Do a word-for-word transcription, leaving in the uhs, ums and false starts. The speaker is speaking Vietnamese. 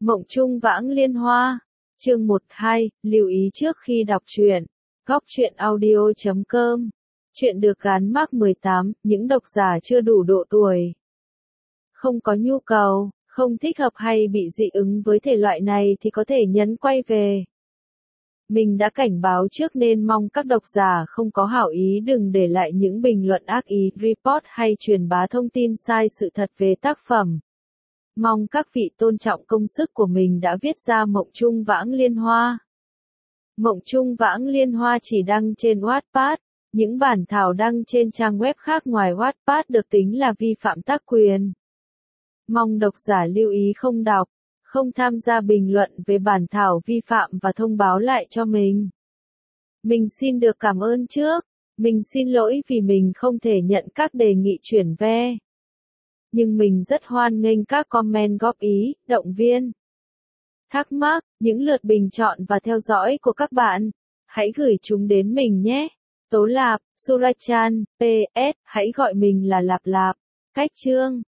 Mộng Chung Vãng Liên Hoa. Chương một hai, lưu ý trước khi đọc truyện. Góc truyện audio chấm com. Truyện được gắn mác mười tám, những độc giả chưa đủ độ tuổi. Không có nhu cầu, không thích hợp hay bị dị ứng với thể loại này thì có thể nhấn quay về. Mình đã cảnh báo trước nên mong các độc giả không có hảo ý đừng để lại những bình luận ác ý, report hay truyền bá thông tin sai sự thật về tác phẩm. Mong các vị tôn trọng công sức của mình đã viết ra Mộng Chung Vãng Liên Hoa. Mộng Chung Vãng Liên Hoa chỉ đăng trên Wattpad, những bản thảo đăng trên trang web khác ngoài Wattpad được tính là vi phạm tác quyền. Mong độc giả lưu ý không đọc, không tham gia bình luận về bản thảo vi phạm và thông báo lại cho mình. Mình xin được cảm ơn trước, mình xin lỗi vì mình không thể nhận các đề nghị chuyển ve. Nhưng mình rất hoan nghênh các comment góp ý, động viên, thắc mắc, những lượt bình chọn và theo dõi của các bạn. Hãy gửi chúng đến mình nhé. Tố Lạp, Surachan, pê ét, hãy gọi mình là Lạp Lạp. Cách chương